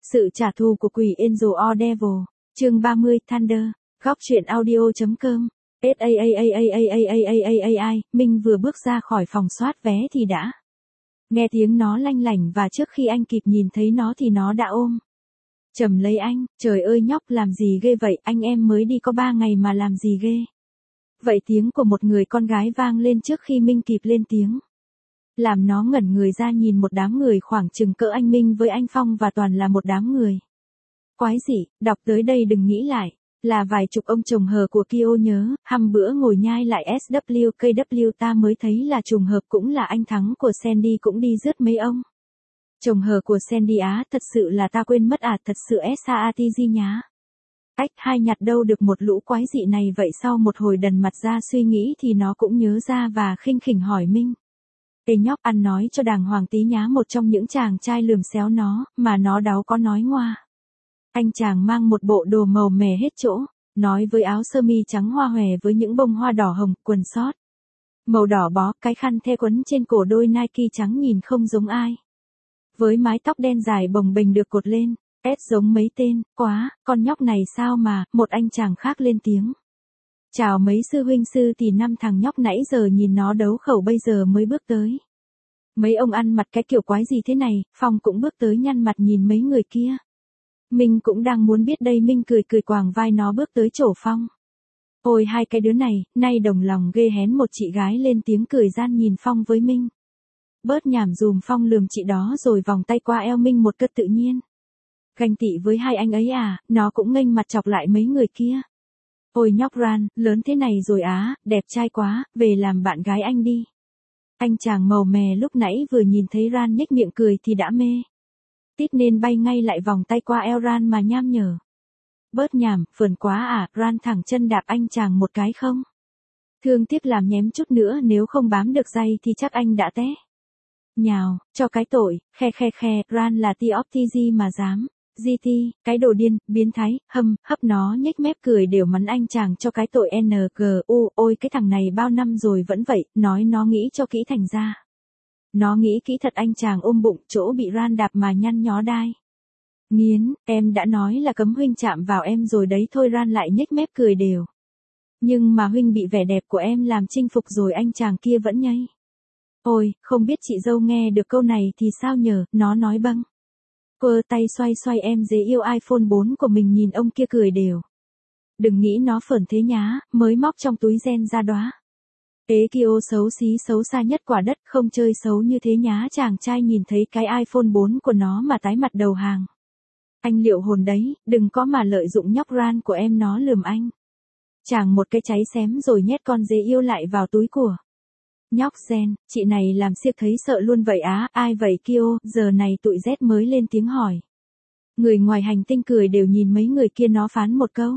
Sự trả thù của quỷ Angel or Devil, chương 30 Thunder, góc truyện audio.com. SAAAAAAAAAAAI, Minh vừa bước ra khỏi phòng soát vé thì đã nghe tiếng nó lanh lảnh và trước khi anh kịp nhìn thấy nó thì nó đã ôm chầm lấy anh. Trời ơi nhóc làm gì ghê vậy, anh em mới đi có 3 ngày mà làm gì ghê. Vậy tiếng của một người con gái vang lên trước khi Minh kịp lên tiếng. Làm nó ngẩn người ra nhìn một đám người khoảng chừng cỡ anh Minh với anh Phong và toàn là một đám người. Quái dị, đọc tới đây đừng nghĩ lại, là vài chục ông chồng hờ của Kyo nhớ, hăm bữa ngồi nhai lại SWKW ta mới thấy là trùng hợp cũng là anh Thắng của Sandy cũng đi rước mấy ông. Chồng hờ của Sandy á, thật sự là ta quên mất à, thật sự SAATG nhá. Ách, hai nhặt đâu được một lũ quái dị này vậy. Sau một hồi đần mặt ra suy nghĩ thì nó cũng nhớ ra và khinh khỉnh hỏi Minh. Ê nhóc, ăn nói cho đàng hoàng tí nhá. Một trong những chàng trai lườm xéo nó, mà nó đáu có nói ngoa. Anh chàng mang một bộ đồ màu mè hết chỗ, nói với áo sơ mi trắng hoa hòe với những bông hoa đỏ hồng, quần short màu đỏ bó, cái khăn thêu quấn trên cổ đôi Nike trắng nhìn không giống ai. Với mái tóc đen dài bồng bềnh được cột lên, giống mấy tên, quá, con nhóc này sao mà, một anh chàng khác lên tiếng. Chào mấy sư huynh sư thì năm thằng nhóc nãy giờ nhìn nó đấu khẩu bây giờ mới bước tới. Mấy ông ăn mặt cái kiểu quái gì thế này, Phong cũng bước tới nhăn mặt nhìn mấy người kia. Minh cũng đang muốn biết đây. Minh cười cười quàng vai nó bước tới chỗ Phong. Ôi hai cái đứa này, nay đồng lòng ghê hén. Một chị gái lên tiếng cười gian nhìn Phong với Minh. Bớt nhảm dùm. Phong lườm chị đó rồi vòng tay qua eo Minh một cách tự nhiên. Ganh tị với hai anh ấy à, nó cũng nghênh mặt chọc lại mấy người kia. Ôi nhóc Ran, lớn thế này rồi á, đẹp trai quá, về làm bạn gái anh đi. Anh chàng màu mè lúc nãy vừa nhìn thấy Ran nhếch miệng cười thì đã mê tít nên bay ngay lại vòng tay qua eo Ran mà nham nhở. Bớt nhảm, phườn quá à, Ran thẳng chân đạp anh chàng một cái không. Thương tiếc làm nhém chút nữa, nếu không bám được dây thì chắc anh đã té nhào, cho cái tội, khe, Ran là TOPTG mà dám. GT, cái đồ điên, biến thái, hấp nó nhếch mép cười đều mắn anh chàng cho cái tội NGU. Ôi cái thằng này bao năm rồi vẫn vậy, nói nó nghĩ cho kỹ thành ra. Nó nghĩ kỹ thật. Anh chàng ôm bụng, chỗ bị Ran đạp mà nhăn nhó đai. Nghiến, em đã nói là cấm huynh chạm vào em rồi đấy thôi. Ran lại nhếch mép cười đều. Nhưng mà huynh bị vẻ đẹp của em làm chinh phục rồi. Anh chàng kia vẫn nhây. Ôi, không biết chị dâu nghe được câu này thì sao nhờ, nó nói bâng. Quơ tay xoay em dễ yêu iPhone 4 của mình nhìn ông kia cười đều. Đừng nghĩ nó phởn thế nhá, mới móc trong túi gen ra đóa. Ế Kyo xấu xí xấu xa nhất quả đất, không chơi xấu như thế nhá. Chàng trai nhìn thấy cái iPhone 4 của nó mà tái mặt đầu hàng. Anh liệu hồn đấy, đừng có mà lợi dụng nhóc Ran của em nó lườm anh. Chàng một cái cháy xém rồi nhét con dế yêu lại vào túi của nhóc gen. Chị này làm siếc thấy sợ luôn vậy á. Ai vậy Kyo? Giờ này tụi Z mới lên tiếng hỏi. Người ngoài hành tinh cười đều nhìn mấy người kia. Nó phán một câu.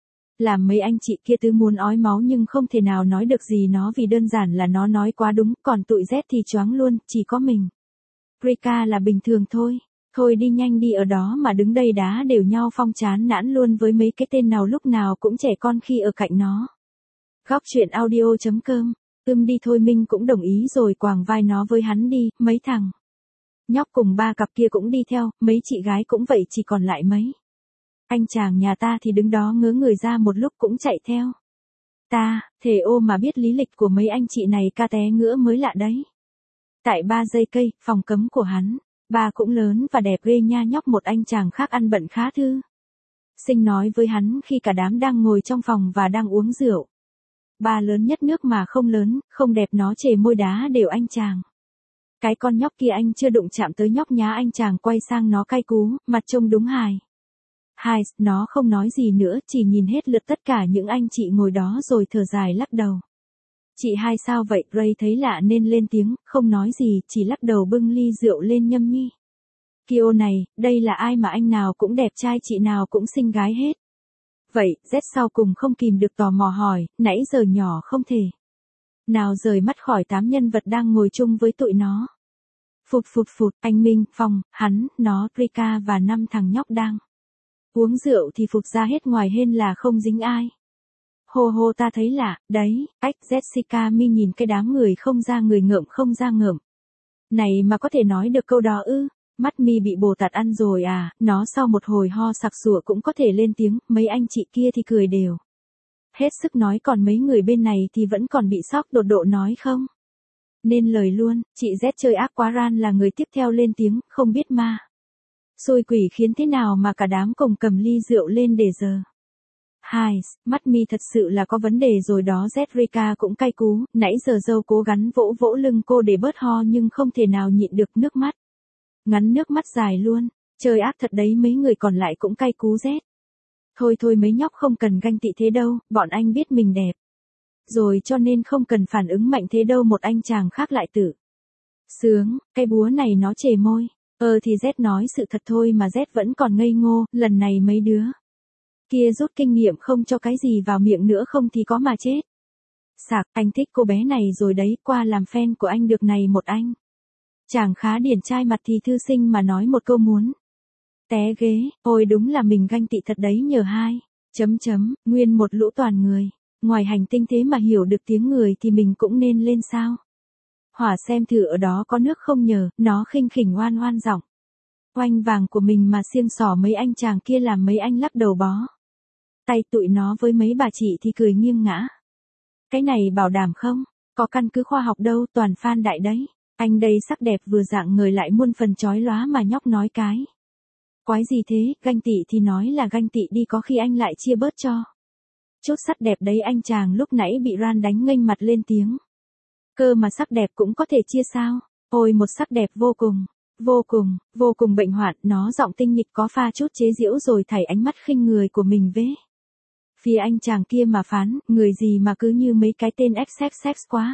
Làm mấy anh chị kia tứ muốn ói máu nhưng không thể nào nói được gì nó vì đơn giản là nó nói quá đúng. Còn tụi Z thì choáng luôn, chỉ có mình Rika là bình thường thôi. Thôi đi nhanh đi, ở đó mà đứng đây đá đều nhau. Phong chán nản luôn với mấy cái tên nào lúc nào cũng trẻ con khi ở cạnh nó. Góc truyện audio.com. Đi thôi. Minh cũng đồng ý rồi quàng vai nó với hắn đi. Mấy thằng nhóc cùng ba cặp kia cũng đi theo, mấy chị gái cũng vậy, chỉ còn lại mấy anh chàng nhà ta thì đứng đó ngớ người ra một lúc cũng chạy theo. Ta, thề ô mà biết lý lịch của mấy anh chị này ca té ngữa mới lạ đấy. Tại 3 giây cây, phòng cấm của hắn, ba cũng lớn và đẹp ghê nha. Nhóc một anh chàng khác ăn bận khá thư sinh nói với hắn khi cả đám đang ngồi trong phòng và đang uống rượu. Ba lớn nhất nước mà không lớn, không đẹp. Nó chề môi đá đều anh chàng. Cái con nhóc kia anh chưa đụng chạm tới nhóc nhá. Anh chàng quay sang nó cay cú, mặt trông đúng hài. Nó không nói gì nữa, chỉ nhìn hết lượt tất cả những anh chị ngồi đó rồi thở dài lắc đầu. Chị hai sao vậy? Ray thấy lạ nên lên tiếng, không nói gì, chỉ lắc đầu bưng ly rượu lên nhâm nhi. Kyo này, đây là ai mà anh nào cũng đẹp trai chị nào cũng xinh gái hết. Vậy, Z sau cùng không kìm được tò mò hỏi, nãy giờ nhỏ không thể nào rời mắt khỏi 8 nhân vật đang ngồi chung với tụi nó. Phụt, anh Minh, Phong, hắn, nó, Rika và 5 thằng nhóc đang uống rượu thì phụt ra hết, ngoài hên là không dính ai. Hô ta thấy lạ, đấy, Jessica Mi nhìn cái đám người không ra người ngợm không ra ngợm này mà có thể nói được câu đó ư. Mắt mi bị Bồ Tát ăn rồi à, nó sau một hồi ho sặc sụa cũng có thể lên tiếng, mấy anh chị kia thì cười đều. Hết sức nói còn mấy người bên này thì vẫn còn bị sốc đột độ nói không. Nên lời luôn, chị Z chơi ác quá Ran là người tiếp theo lên tiếng, không biết ma. Xôi quỷ khiến thế nào mà cả đám cùng cầm ly rượu lên để giờ. Hai, mắt mi thật sự là có vấn đề rồi đó Zrika cũng cay cú, nãy giờ dâu cố gắng vỗ vỗ lưng cô để bớt ho nhưng không thể nào nhịn được nước mắt. Ngắn nước mắt dài luôn, chơi ác thật đấy mấy người còn lại cũng cay cú Z. Thôi thôi mấy nhóc không cần ganh tị thế đâu, bọn anh biết mình đẹp. Rồi cho nên không cần phản ứng mạnh thế đâu một anh chàng khác lại tử. Sướng, cái búa này nó chề môi. Thì Z nói sự thật thôi mà Z vẫn còn ngây ngô, lần này mấy đứa kia rút kinh nghiệm không cho cái gì vào miệng nữa không thì có mà chết. Sạc, anh thích cô bé này rồi đấy, qua làm fan của anh được này một anh. Chàng khá điển trai mặt thì thư sinh mà nói một câu muốn. Té ghế, ôi đúng là mình ganh tị thật đấy nhờ hai. Nguyên một lũ toàn người. Ngoài hành tinh thế mà hiểu được tiếng người thì mình cũng nên lên sao. Hỏa xem thử ở đó có nước không nhờ, nó khinh khỉnh oan oan giọng. Oanh vàng của mình mà xiêng xỏ mấy anh chàng kia làm mấy anh lắc đầu bó. Tay tụi nó với mấy bà chị thì cười nghiêng ngã. Cái này bảo đảm không, có căn cứ khoa học đâu toàn fan đại đấy. Anh đây sắc đẹp vừa dạng người lại muôn phần chói lóa mà nhóc nói cái. Quái gì thế, ganh tị thì nói là ganh tị đi có khi anh lại chia bớt cho. Chút sắc đẹp đấy anh chàng lúc nãy bị Ran đánh nghênh mặt lên tiếng. Cơ mà sắc đẹp cũng có thể chia sao, ôi một sắc đẹp vô cùng bệnh hoạn, nó giọng tinh nghịch có pha chút chế giễu rồi thảy ánh mắt khinh người của mình vế. Phía anh chàng kia mà phán, người gì mà cứ như mấy cái tên XXX quá.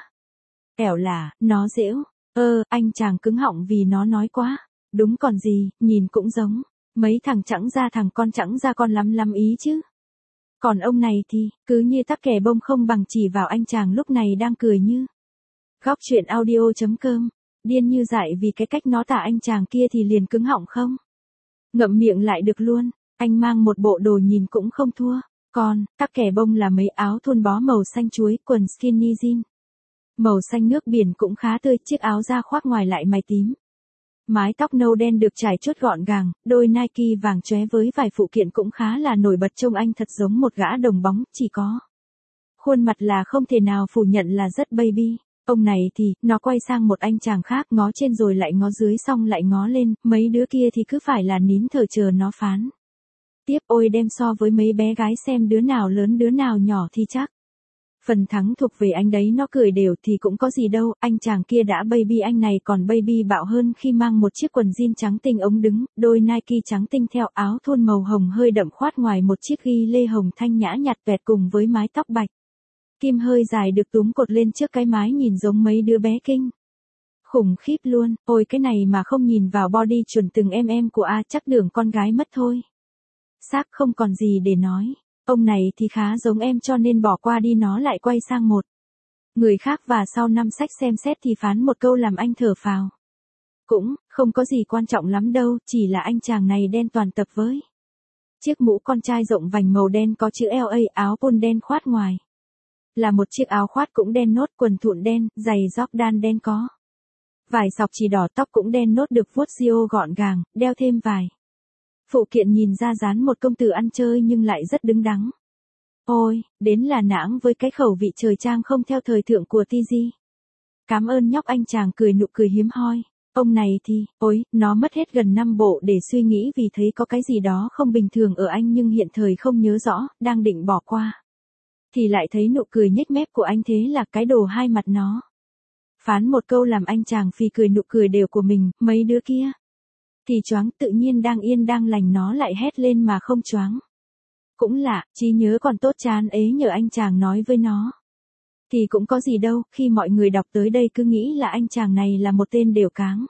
Ẻo là, nó giễu, anh chàng cứng họng vì nó nói quá, đúng còn gì, nhìn cũng giống, mấy thằng chẳng ra thằng con chẳng ra con lắm ý chứ. Còn ông này thì, cứ như tắc kè bông không bằng chỉ vào anh chàng lúc này đang cười như. Góc chuyện audio.com, điên như dại vì cái cách nó tả anh chàng kia thì liền cứng họng không. Ngậm miệng lại được luôn, anh mang một bộ đồ nhìn cũng không thua. Còn, tắc kè bông là mấy áo thun bó màu xanh chuối, quần skinny jean. Màu xanh nước biển cũng khá tươi, chiếc áo da khoác ngoài lại mày tím. Mái tóc nâu đen được trải chuốt gọn gàng, đôi Nike vàng chóe với vài phụ kiện cũng khá là nổi bật trông anh thật giống một gã đồng bóng, chỉ có. Khuôn mặt là không thể nào phủ nhận là rất baby. Ông này thì, nó quay sang một anh chàng khác ngó trên rồi lại ngó dưới xong lại ngó lên, mấy đứa kia thì cứ phải là nín thở chờ nó phán. Tiếp ôi đem so với mấy bé gái xem đứa nào lớn đứa nào nhỏ thì chắc. Phần thắng thuộc về anh đấy nó cười đều thì cũng có gì đâu, anh chàng kia đã baby anh này còn baby bạo hơn khi mang một chiếc quần jean trắng tinh ống đứng, đôi Nike trắng tinh theo áo thun màu hồng hơi đậm khoát ngoài một chiếc ghi lê hồng thanh nhã nhạt tuẹt cùng với mái tóc bạch. Kim hơi dài được túm cột lên trước cái mái nhìn giống mấy đứa bé kinh. Khủng khiếp luôn, ôi cái này mà không nhìn vào body chuẩn từng em của A chắc đường con gái mất thôi. Xác không còn gì để nói. Ông này thì khá giống em cho nên bỏ qua đi nó lại quay sang một người khác và sau 5 sách xem xét thì phán một câu làm anh thở phào. Cũng, không có gì quan trọng lắm đâu, chỉ là anh chàng này đen toàn tập với. Chiếc mũ con trai rộng vành màu đen có chữ LA áo polo đen khoát ngoài. Là một chiếc áo khoát cũng đen nốt quần thụn đen, giày Jordan đen có. Vải sọc chỉ đỏ tóc cũng đen nốt được vuốt rio gọn gàng, đeo thêm vài. Phụ kiện nhìn ra dán một công tử ăn chơi nhưng lại rất đứng đắn. Ôi, đến là nãng với cái khẩu vị trời trang không theo thời thượng của TG. Cảm ơn nhóc anh chàng cười nụ cười hiếm hoi. Ông này thì, ôi, nó mất hết gần 5 bộ để suy nghĩ vì thấy có cái gì đó không bình thường ở anh nhưng hiện thời không nhớ rõ, đang định bỏ qua. Thì lại thấy nụ cười nhếch mép của anh thế là cái đồ hai mặt nó. Phán một câu làm anh chàng phì cười nụ cười đều của mình, mấy đứa kia. Thì choáng tự nhiên đang yên đang lành nó lại hét lên mà không choáng. Cũng lạ, trí nhớ còn tốt chán ấy nhờ anh chàng nói với nó. Thì cũng có gì đâu, khi mọi người đọc tới đây cứ nghĩ là anh chàng này là một tên đều cáng.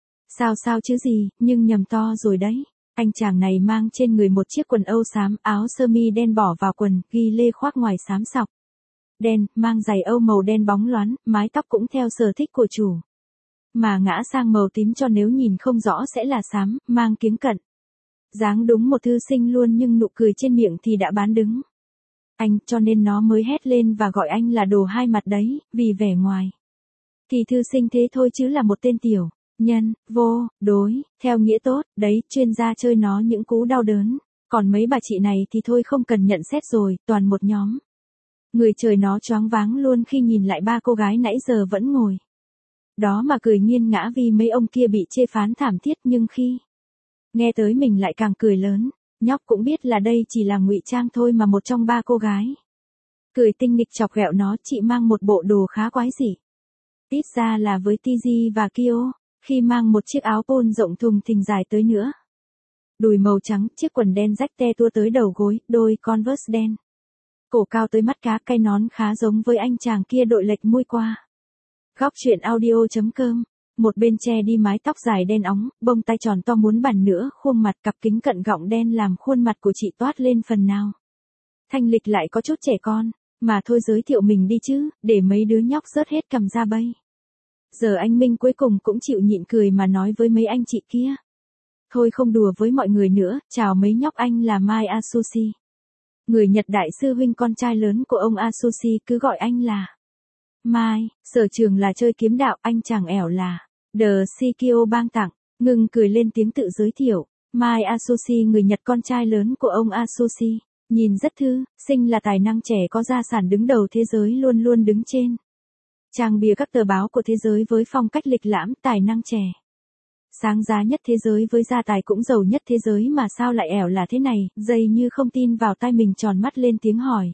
Sao chứ gì, nhưng nhầm to rồi đấy. Anh chàng này mang trên người một chiếc quần âu xám, áo sơ mi đen bỏ vào quần, ghi lê khoác ngoài xám sọc. Đen, mang giày âu màu đen bóng loáng, mái tóc cũng theo sở thích của chủ. Mà ngã sang màu tím cho nếu nhìn không rõ sẽ là xám, mang kiếng cận. Dáng đúng một thư sinh luôn nhưng nụ cười trên miệng thì đã bán đứng. Anh cho nên nó mới hét lên và gọi anh là đồ hai mặt đấy, vì vẻ ngoài. Thì thư sinh thế thôi chứ là một tên tiểu. nhân, vô, đối, theo nghĩa tốt, đấy, chuyên gia chơi nó những cú đau đớn. Còn mấy bà chị này thì thôi không cần nhận xét rồi, toàn một nhóm. Người trời nó choáng váng luôn khi nhìn lại ba cô gái nãy giờ vẫn ngồi đó mà cười nghiêng ngã vì mấy ông kia bị chê phán thảm thiết, nhưng khi nghe tới mình lại càng cười lớn. Nhóc cũng biết là đây chỉ là ngụy trang thôi mà một trong ba cô gái cười tinh nghịch chọc ghẹo nó, chị mang một bộ đồ khá quái dị. Ít ra là với Tiji và Kyo, khi mang một chiếc áo pôn rộng thùng thình dài tới nữa. Đùi màu trắng, chiếc quần đen rách te tua tới đầu gối, đôi Converse đen. Cổ cao tới mắt cá, cái nón khá giống với anh chàng kia đội lệch mũi qua. Góc chuyện audio.com. Một bên che đi mái tóc dài đen óng, bông tai tròn to muốn bàn nữa, khuôn mặt cặp kính cận gọng đen làm khuôn mặt của chị toát lên phần nào. Thanh lịch lại có chút trẻ con, mà thôi giới thiệu mình đi chứ, để mấy đứa nhóc rớt hết cằm ra bây. Giờ anh Minh cuối cùng cũng chịu nhịn cười mà nói với mấy anh chị kia. Thôi không đùa với mọi người nữa, chào mấy nhóc, anh là Mai Asushi. Người Nhật đại sư huynh con trai lớn của ông Asushi, cứ gọi anh là Mai. Sở trường là chơi kiếm đạo, anh chàng ẻo là The Shikyo bang tặng. Ngừng cười lên tiếng tự giới thiệu. Mai Asushi, người Nhật con trai lớn của ông Asushi. Nhìn rất thư sinh, là tài năng trẻ có gia sản đứng đầu thế giới, luôn luôn đứng trên trang bìa các tờ báo của thế giới với phong cách lịch lãm, tài năng trẻ sáng giá nhất thế giới với gia tài cũng giàu nhất thế giới, mà sao lại ẻo là thế này. Dây như không tin vào tai mình, tròn mắt lên tiếng hỏi.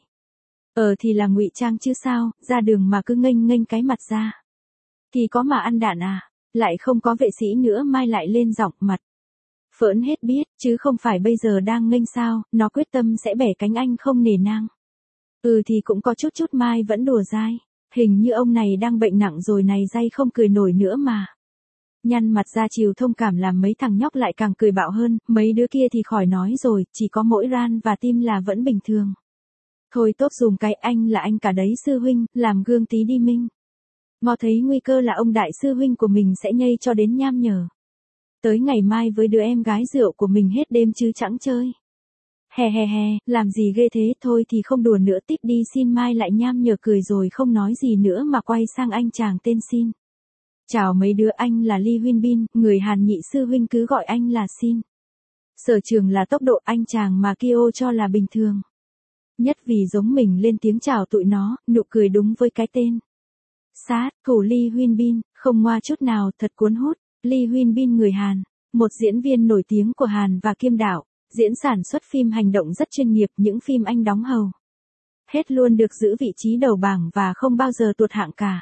Thì là ngụy trang chứ sao, ra đường mà cứ nghênh nghênh cái mặt ra. Thì có mà ăn đạn à, lại không có vệ sĩ nữa. Mai lại lên giọng, mặt phỡn hết biết, chứ không phải bây giờ đang nghênh sao, nó quyết tâm sẽ bẻ cánh anh không nề nang. Thì cũng có chút chút. Mai vẫn đùa dai. Hình như ông này đang bệnh nặng rồi này, dây không cười nổi nữa mà. Nhăn mặt ra chiều thông cảm, làm mấy thằng nhóc lại càng cười bạo hơn, mấy đứa kia thì khỏi nói rồi, chỉ có mỗi Ran và Tim là vẫn bình thường. Thôi tốt dùm cái, anh là anh cả đấy sư huynh, làm gương tí đi Minh. Ngọ thấy nguy cơ là ông đại sư huynh của mình sẽ nhây cho đến nham nhở. Tới ngày mai với đứa em gái rượu của mình hết đêm chứ chẳng chơi. Hè hè hè, làm gì ghê thế, thôi thì không đùa nữa, tiếp đi xin. Mai lại nham nhở cười rồi không nói gì nữa mà quay sang anh chàng tên Xin. Chào mấy đứa, anh là Lee Huyên Bin, người Hàn nhị sư huynh cứ gọi anh là Xin. Sở trường là tốc độ, anh chàng mà Kyo cho là bình thường nhất vì giống mình lên tiếng chào tụi nó, nụ cười đúng với cái tên. Sát thủ Lee Huyên Bin, không ngoa chút nào, thật cuốn hút. Lee Huyên Bin người Hàn, một diễn viên nổi tiếng của Hàn và Kim Đạo, diễn sản xuất phim hành động rất chuyên nghiệp, những phim anh đóng hầu hết luôn được giữ vị trí đầu bảng và không bao giờ tuột hạng cả.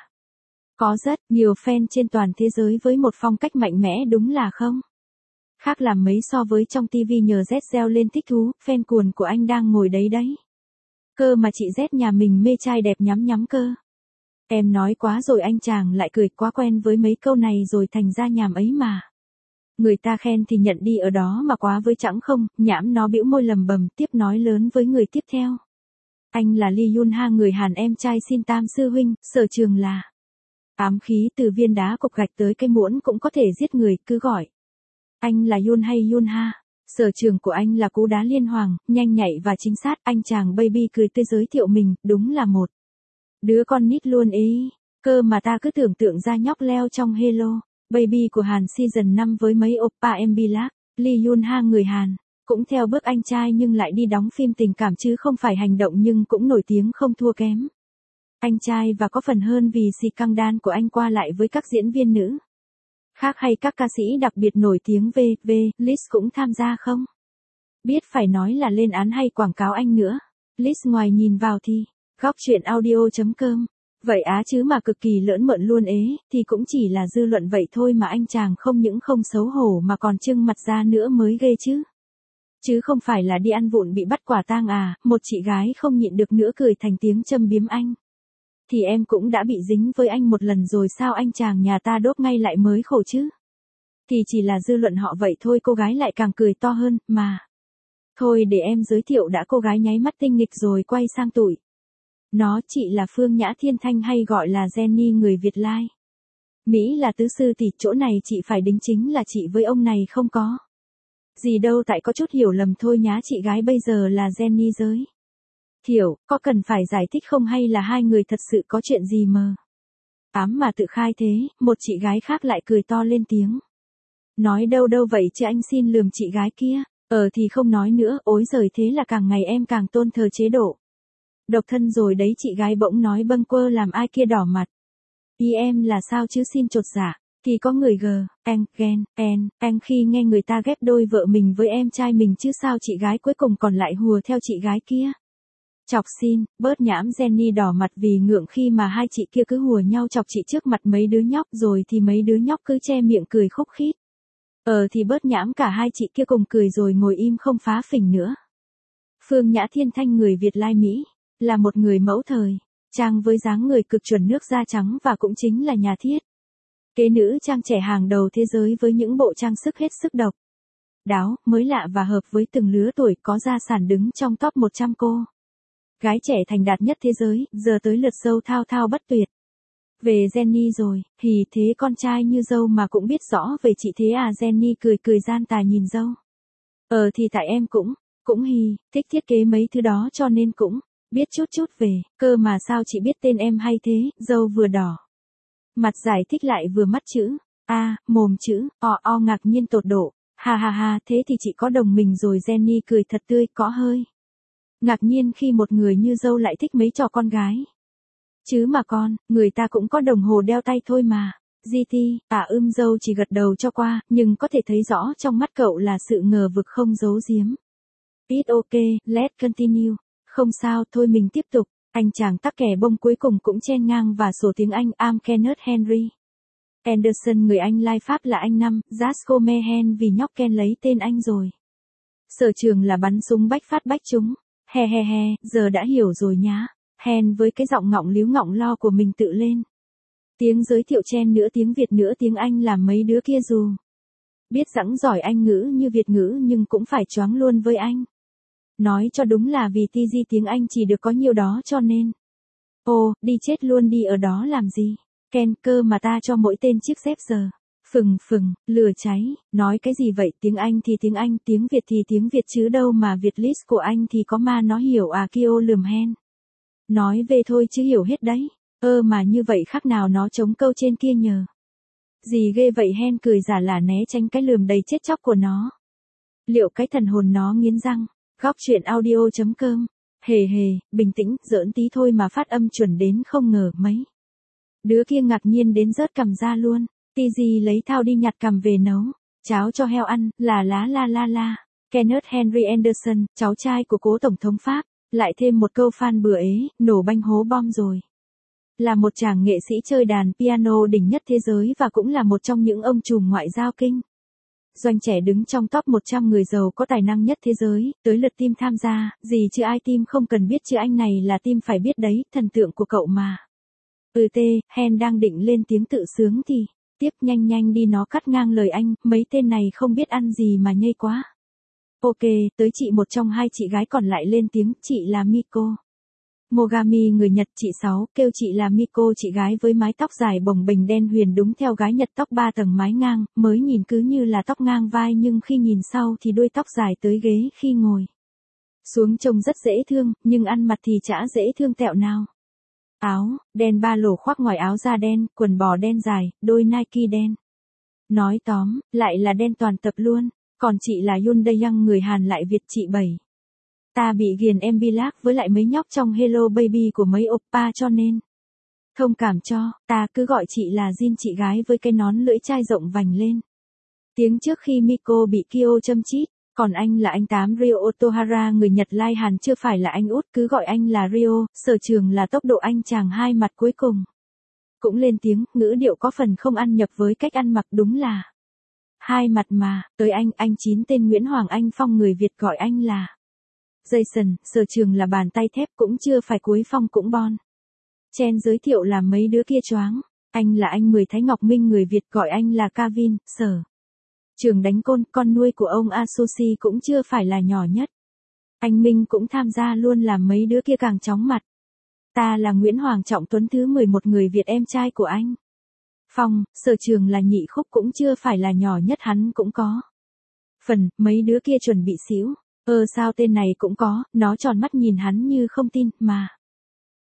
Có rất nhiều fan trên toàn thế giới với một phong cách mạnh mẽ, đúng là không khác làm mấy so với trong TV. Nhờ Z reo lên thích thú, fan cuồng của anh đang ngồi đấy đấy. Cơ mà chị Z nhà mình mê trai đẹp nhắm nhắm cơ. Em nói quá rồi, anh chàng lại cười, quá quen với mấy câu này rồi thành ra nhảm ấy mà. Người ta khen thì nhận đi ở đó mà quá với chẳng không, nhãm. Nó bĩu môi lầm bầm, tiếp nói lớn với người tiếp theo. Anh là Lee Yun Ha, người Hàn em trai Xin Tam sư huynh, sở trường là ám khí, từ viên đá cục gạch tới cây muỗng cũng có thể giết người, cứ gọi anh là Yun hay Yun Ha. Sở trường của anh là cú đá liên hoàng, nhanh nhạy và chính xác. Anh chàng baby cười tươi giới thiệu mình, đúng là một đứa con nít luôn ý. Cơ mà ta cứ tưởng tượng ra nhóc leo trong Hello Baby của Hàn season 5 với mấy oppa MB Lag. Lee Yun Ha người Hàn, cũng theo bước anh trai nhưng lại đi đóng phim tình cảm chứ không phải hành động, nhưng cũng nổi tiếng không thua kém anh trai và có phần hơn vì si căng đan của anh qua lại với các diễn viên nữ khác hay các ca sĩ đặc biệt nổi tiếng. V.V. Liz cũng tham gia không biết phải nói là lên án hay quảng cáo anh nữa. Liz ngoài nhìn vào thì góc chuyện audio.com. Vậy á chứ mà cực kỳ lỡn mợn luôn ế, thì cũng chỉ là dư luận vậy thôi mà anh chàng không những không xấu hổ mà còn trưng mặt ra nữa mới ghê chứ. Chứ không phải là đi ăn vụng bị bắt quả tang à. Một chị gái không nhịn được nữa cười thành tiếng châm biếm anh. Thì em cũng đã bị dính với anh một lần rồi, sao anh chàng nhà ta đốt ngay lại mới khổ chứ. Thì chỉ là dư luận họ vậy thôi. Cô gái lại càng cười to hơn, mà thôi để em giới thiệu đã. Cô gái nháy mắt tinh nghịch rồi quay sang tụi nó, chị là Phương Nhã Thiên Thanh, hay gọi là Jenny, người Việt Lai Mỹ là tứ sư tỷ. Chỗ này chị phải đính chính là chị với ông này không có gì đâu, tại có chút hiểu lầm thôi nhá. Chị gái bây giờ là Jenny giới thiệu, có cần phải giải thích không hay là hai người thật sự có chuyện gì mờ? Ám mà tự khai thế, một chị gái khác lại cười to lên tiếng. Nói đâu đâu vậy chứ anh xin lườm chị gái kia. Thì không nói nữa, ối giời thế là càng ngày em càng tôn thờ chế độ độc thân rồi đấy, chị gái bỗng nói bâng quơ làm ai kia đỏ mặt. Ý em là sao chứ xin chột dạ. Thì có người anh khi nghe người ta ghép đôi vợ mình với em trai mình chứ sao, chị gái cuối cùng còn lại hùa theo chị gái kia. Chọc xin, bớt nhãm. Jenny đỏ mặt vì ngượng khi mà hai chị kia cứ hùa nhau chọc chị trước mặt mấy đứa nhóc, rồi thì mấy đứa nhóc cứ che miệng cười khúc khít. Thì bớt nhãm, cả hai chị kia cùng cười rồi ngồi im không phá phình nữa. Phương Nhã Thiên Thanh, người Việt Lai Mỹ, là một người mẫu thời trang với dáng người cực chuẩn, nước da trắng và cũng chính là nhà thiết kế nữ trang trẻ hàng đầu thế giới với những bộ trang sức hết sức độc đáo, mới lạ và hợp với từng lứa tuổi, có gia sản đứng trong top 100 cô gái trẻ thành đạt nhất thế giới. Giờ tới lượt dâu thao thao bất tuyệt. Về Jenny rồi, thì thế con trai như dâu mà cũng biết rõ về chị thế à? Jenny cười cười gian tà nhìn dâu. Thì tại em cũng thích thiết kế mấy thứ đó cho nên cũng biết chút về, cơ mà sao chị biết tên em hay thế? Dâu vừa đỏ mặt giải thích lại vừa mắt chữ mồm chữ ngạc nhiên tột độ. Ha, thế thì chị có đồng mình rồi. Jenny cười thật tươi, có hơi ngạc nhiên khi một người như dâu lại thích mấy trò con gái. Chứ mà người ta cũng có đồng hồ đeo tay thôi mà. GT, dâu chỉ gật đầu cho qua, nhưng có thể thấy rõ trong mắt cậu là sự ngờ vực không giấu giếm. It's okay, let's continue. Không sao, thôi mình tiếp tục. Anh chàng tắc kè bông cuối cùng cũng chen ngang và sổ tiếng Anh. I'm Kenneth Henry Anderson, người Anh lai Pháp là anh Năm, Jasco Mehen vì nhóc Ken lấy tên anh rồi. Sở trường là bắn súng bách phát bách trúng. He, giờ đã hiểu rồi nhá. Hen với cái giọng ngọng líu ngọng lo của mình tự lên tiếng giới thiệu, chen nữa tiếng Việt nữa tiếng Anh, làm mấy đứa kia dù biết dẵng giỏi Anh ngữ như Việt ngữ nhưng cũng phải choáng luôn với anh. Nói cho đúng là vì TG tiếng Anh chỉ được có nhiêu đó cho nên. Đi chết luôn đi, ở đó làm gì? Ken, cơ mà ta cho mỗi tên chiếc dép giờ. Phừng, lửa cháy, nói cái gì vậy? Tiếng Anh thì tiếng Anh, tiếng Việt thì tiếng Việt chứ đâu mà Việt list của anh thì có ma nó hiểu à? Kio lườm Hen. Nói về thôi chứ hiểu hết đấy. Mà như vậy khác nào nó chống câu trên kia nhờ. Gì ghê vậy? Hen cười giả là né tránh cái lườm đầy chết chóc của nó. Liệu cái thần hồn nó nghiến răng. Góc chuyện audio.com. Hề, bình tĩnh, giỡn tí thôi mà phát âm chuẩn đến không ngờ mấy. Đứa kia ngạc nhiên đến rớt cằm ra luôn. TG lấy thao đi nhặt cằm về nấu cháo cho heo ăn, la. Kenneth Henry Anderson, cháu trai của cố tổng thống Pháp, lại thêm một câu fan bừa ế, nổ banh hố bom rồi. Là một chàng nghệ sĩ chơi đàn piano đỉnh nhất thế giới và cũng là một trong những ông trùm ngoại giao kinh doanh trẻ đứng trong top 100 người giàu có tài năng nhất thế giới. Tới lượt Tim tham gia, gì chứ ai Tim không cần biết chứ anh này là Tim phải biết đấy, thần tượng của cậu mà. Hen đang định lên tiếng tự sướng thì, tiếp nhanh đi, nó cắt ngang lời anh, mấy tên này không biết ăn gì mà nhây quá. Ok, tới chị, một trong hai chị gái còn lại lên tiếng, chị là Miko Mogami, người Nhật. Chị Sáu, kêu chị là Miko, chị gái với mái tóc dài bồng bềnh đen huyền đúng theo gái Nhật, tóc 3 tầng mái ngang, mới nhìn cứ như là tóc ngang vai nhưng khi nhìn sau thì đuôi tóc dài tới ghế khi ngồi xuống trông rất dễ thương, nhưng ăn mặc thì chả dễ thương tẹo nào. Áo đen ba lỗ khoác ngoài áo da đen, quần bò đen dài, đôi Nike đen. Nói tóm lại là đen toàn tập luôn. Còn chị là Yoon Dae Young, người Hàn lại Việt. Chị Bảy ta bị ghiền MV lag với lại mấy nhóc trong Hello Baby của mấy oppa cho nên thông cảm cho, ta cứ gọi chị là Jin, chị gái với cái nón lưỡi chai rộng vành lên tiếng trước khi Miko bị Kyo châm chít. Còn anh là anh Tám, Ryo Otohara, người Nhật lai Hàn, chưa phải là anh út, cứ gọi anh là Ryo. Sở trường là tốc độ. Anh chàng hai mặt cuối cùng cũng lên tiếng, ngữ điệu có phần không ăn nhập với cách ăn mặc, đúng là hai mặt mà. Tới anh Chín, tên Nguyễn Hoàng Anh Phong, người Việt, gọi anh là Jason. Sở trường là bàn tay thép, cũng chưa phải cuối phong cũng bon chen giới thiệu làm mấy đứa kia choáng. Anh là anh Mười Thái Ngọc Minh, người Việt, gọi anh là Kavin. Sở trường đánh côn, con nuôi của ông Asosi cũng chưa phải là nhỏ nhất. Anh Minh cũng tham gia luôn, làm mấy đứa kia càng chóng mặt. Ta là Nguyễn Hoàng Trọng Tuấn thứ 11, người Việt, em trai của anh Phong. Sở trường là nhị khúc, cũng chưa phải là nhỏ nhất, hắn cũng có phần. Mấy đứa kia chuẩn bị xíu. Sao tên này cũng có, nó tròn mắt nhìn hắn như không tin, mà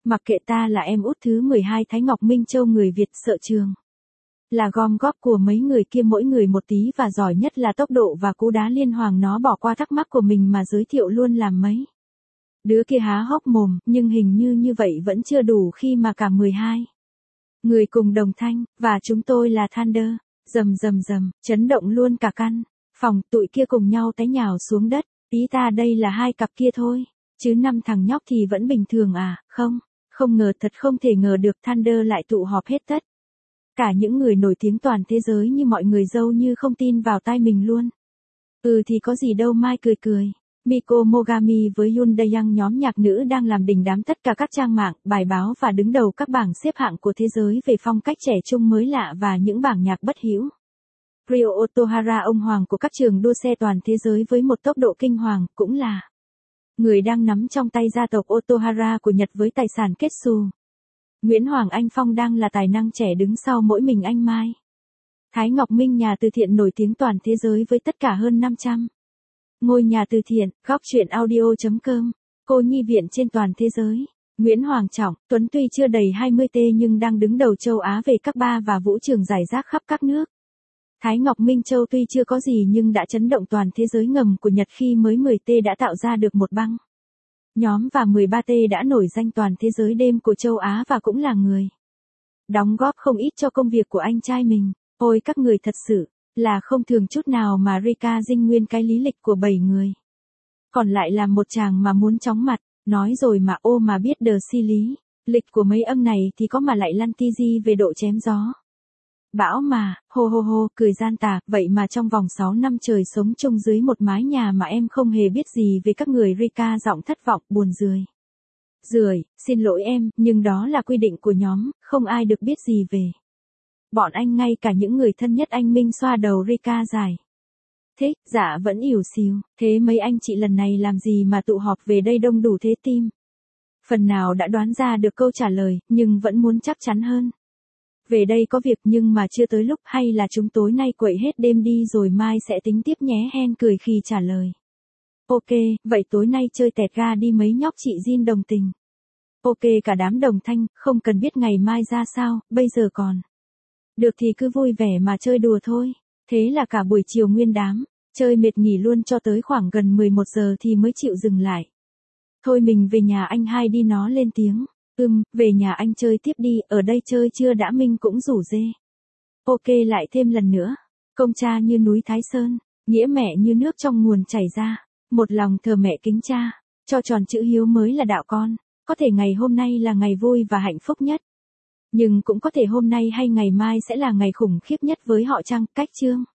Mặc kệ ta là em út thứ 12 Thái Ngọc Minh Châu người Việt sợ trường. Là gom góp của mấy người kia mỗi người một tí và giỏi nhất là tốc độ và cú đá liên hoàn nó bỏ qua thắc mắc của mình mà giới thiệu luôn làm mấy. Đứa kia há hốc mồm, nhưng hình như vậy vẫn chưa đủ khi mà cả 12 người cùng đồng thanh, và chúng tôi là Thunder, rầm rầm rầm, chấn động luôn cả căn phòng, tụi kia cùng nhau té nhào xuống đất, ý ta đây là 2 cặp kia thôi, chứ 5 thằng nhóc thì vẫn bình thường à, không ngờ thật không thể ngờ được Thunder lại tụ họp hết tất. Cả những người nổi tiếng toàn thế giới như mọi người dâu như không tin vào tai mình luôn. Thì có gì đâu Mai cười cười. Miko Mogami với Yoon Dae-young nhóm nhạc nữ đang làm đình đám tất cả các trang mạng, bài báo và đứng đầu các bảng xếp hạng của thế giới về phong cách trẻ trung mới lạ và những bảng nhạc bất hữu. Ryo Otohara ông hoàng của các trường đua xe toàn thế giới với một tốc độ kinh hoàng, cũng là người đang nắm trong tay gia tộc Otohara của Nhật với tài sản kết xù. Nguyễn Hoàng Anh Phong đang là tài năng trẻ đứng sau mỗi mình anh Mai. Thái Ngọc Minh nhà từ thiện nổi tiếng toàn thế giới với tất cả hơn 500 ngôi nhà từ thiện, góc chuyện audio.com, cô nhi viện trên toàn thế giới. Nguyễn Hoàng Trọng, Tuấn tuy chưa đầy 20T nhưng đang đứng đầu châu Á về các bar và vũ trường rải rác khắp các nước. Thái Ngọc Minh Châu tuy chưa có gì nhưng đã chấn động toàn thế giới ngầm của Nhật khi mới 10T đã tạo ra được một băng nhóm và 13T đã nổi danh toàn thế giới đêm của châu Á và cũng là người đóng góp không ít cho công việc của anh trai mình. Ôi các người thật sự là không thường chút nào mà Rika dinh nguyên cái lý lịch của 7 người. Còn lại là một chàng mà muốn chóng mặt, nói rồi mà ô mà biết đờ si lý. Lịch của mấy âm này thì có mà lại lăn ti di về độ chém gió. Bão mà, hô, cười gian tà, vậy mà trong vòng 6 năm trời sống chung dưới một mái nhà mà em không hề biết gì về các người. Rika giọng thất vọng, buồn rười, xin lỗi em, nhưng đó là quy định của nhóm, không ai được biết gì về bọn anh, ngay cả những người thân nhất anh. Minh xoa đầu Rika dài thích, dạ vẫn ỉu xìu, thế mấy anh chị lần này làm gì mà tụ họp về đây đông đủ thế? Tim phần nào đã đoán ra được câu trả lời, nhưng vẫn muốn chắc chắn hơn. Về đây có việc nhưng mà chưa tới lúc, hay là chúng tối nay quậy hết đêm đi rồi mai sẽ tính tiếp nhé? Hen cười khi trả lời. Ok, vậy tối nay chơi tẹt ga đi mấy nhóc chị Jin đồng tình. Ok cả đám đồng thanh, không cần biết ngày mai ra sao, bây giờ còn được thì cứ vui vẻ mà chơi đùa thôi. Thế là cả buổi chiều nguyên đám chơi mệt nghỉ luôn cho tới khoảng gần 11 giờ thì mới chịu dừng lại. Thôi mình về nhà anh hai đi, nó lên tiếng. Về nhà anh chơi tiếp đi, ở đây chơi chưa đã? Minh cũng rủ dê. Ok lại thêm lần nữa. Công cha như núi Thái Sơn, nghĩa mẹ như nước trong nguồn chảy ra. Một lòng thờ mẹ kính cha, cho tròn chữ hiếu mới là đạo con. Có thể ngày hôm nay là ngày vui và hạnh phúc nhất. Nhưng cũng có thể hôm nay hay ngày mai sẽ là ngày khủng khiếp nhất với họ chăng? Cách chương